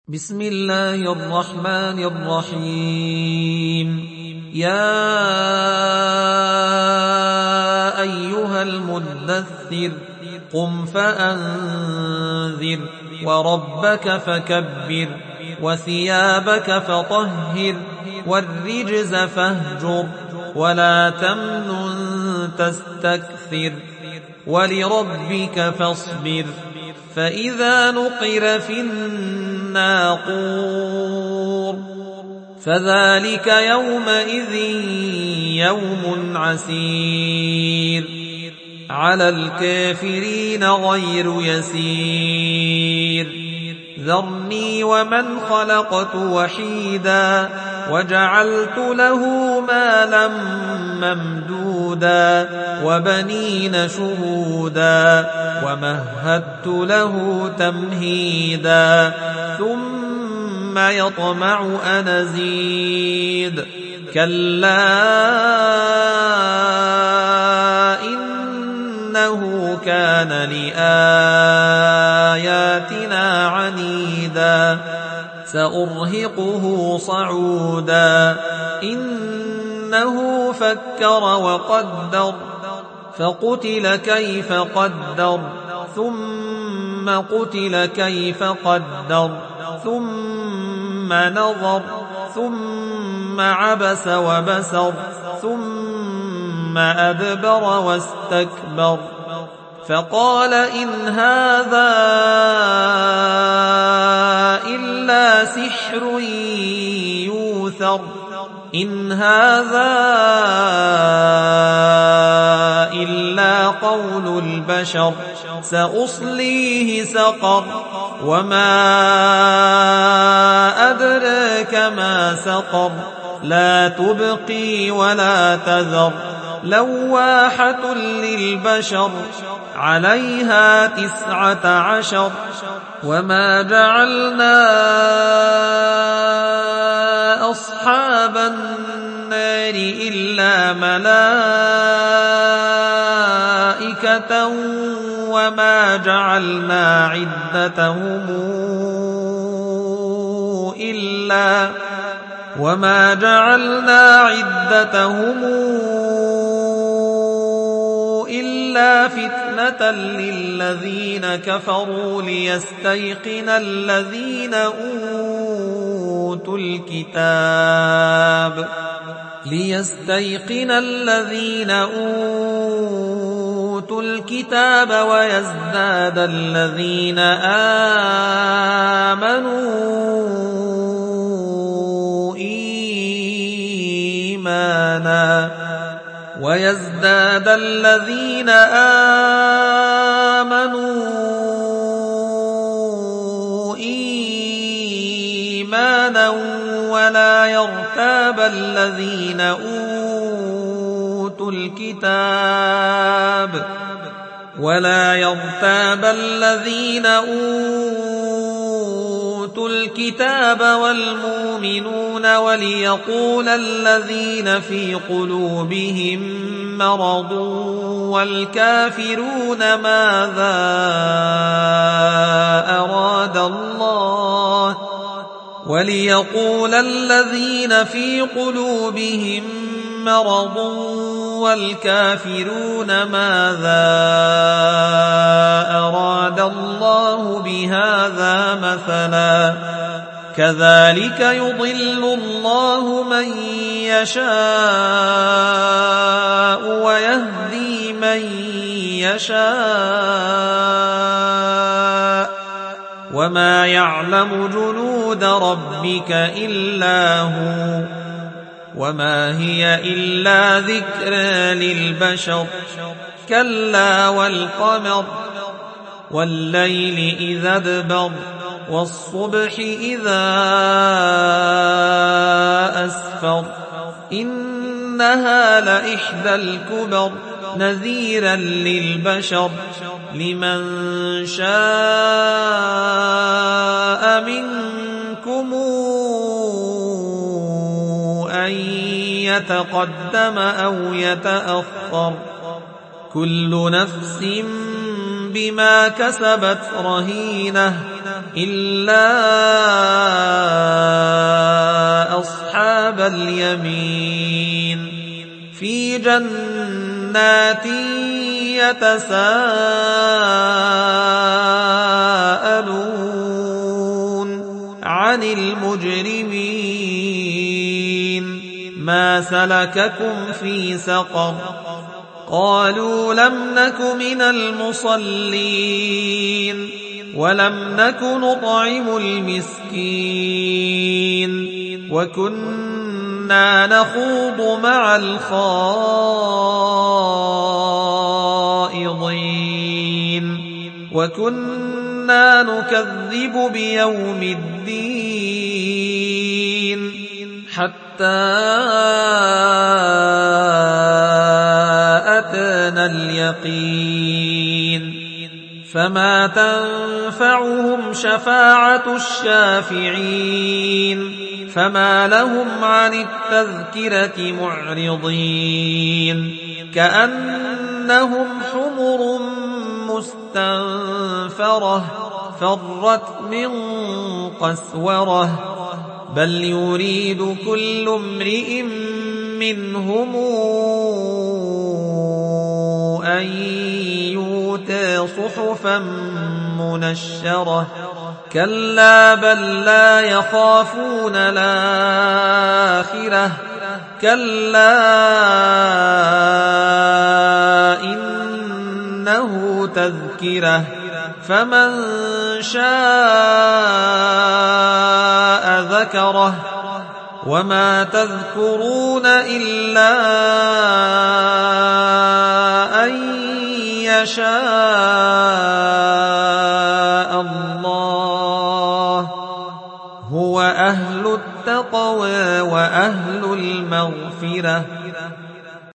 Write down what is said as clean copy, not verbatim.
بسم الله الرحمن الرحيم. يا أيها المدثر قم فأنذر وربك فكبر وثيابك فطهر والرجز فاهجر ولا تمنن تستكثر ولربك فاصبر فإذا نقر في الناقور فذلك يومئذ يوم عسير على الكافرين غير يسير. ذرني ومن خلقت وحيدا وجعلت له مالا ممدودا وبنين شهودا ومهدت له تمهيدا ثم يطمع أن أزيد كلا إنه كان لآياتنا عنيدا سأرهقه صعودا إنه فكر وقدر فقتل كيف قدر ثم قتل كيف قدر ثم نظر ثم عبس وبسر ثم أدبر واستكبر فقال إن هذا إلا سحر يوثر إن هذا إلا قول البشر سأصليه سقر وما أدراك ما سقر لا تبقي ولا تذر لواحة للبشر عليها 19 وما جعلنا أصحاب النار إلا ملائكة وما جعلنا عدتهم إلا فتنة للذين كفروا ليستيقن الذين أوتوا الكتاب ويزداد الذين آمنوا إيمانا ولا يرتاب الذين أوتوا الكتاب والمؤمنون وليقول الذين في قلوبهم مرض والكافرون ماذا أراد الله بهذا مثلا كذلك يضل الله من يشاء ويهدي من يشاء وما يعلم جنود ربك إلا هو وما هي إلا ذكرى للبشر كلا والقمر والليل إذا ادبر والصبح إذا أسفر إنها لإحدى الكبر نذيرا للبشر لمن شاء منكم أن يتقدم أو يتأخر كل نفس بما كسبت رهينة إلا جنات يتساءلون عن المجرمين ما سلككم في سقر قالوا لم نك من المصلين ولم نك نطعم المسكين وكنا نخوض مع الخائضين وكنا نكذب بيوم الدين حتى أتانا اليقين فما تنفعهم شفاعة الشافعين فما لهم عن التذكرة معرضين كأنهم حمر مستنفرة فرت من قسورة بل يريد كل امرئ منهم أن يؤتى صحفا منشرة كلا بل لا يخافون الآخرة كلا إنه تذكرة فمن شاء ذكره وما تذكرون إلا أن يشاء الله هو أهل التقوى وأهل المغفرة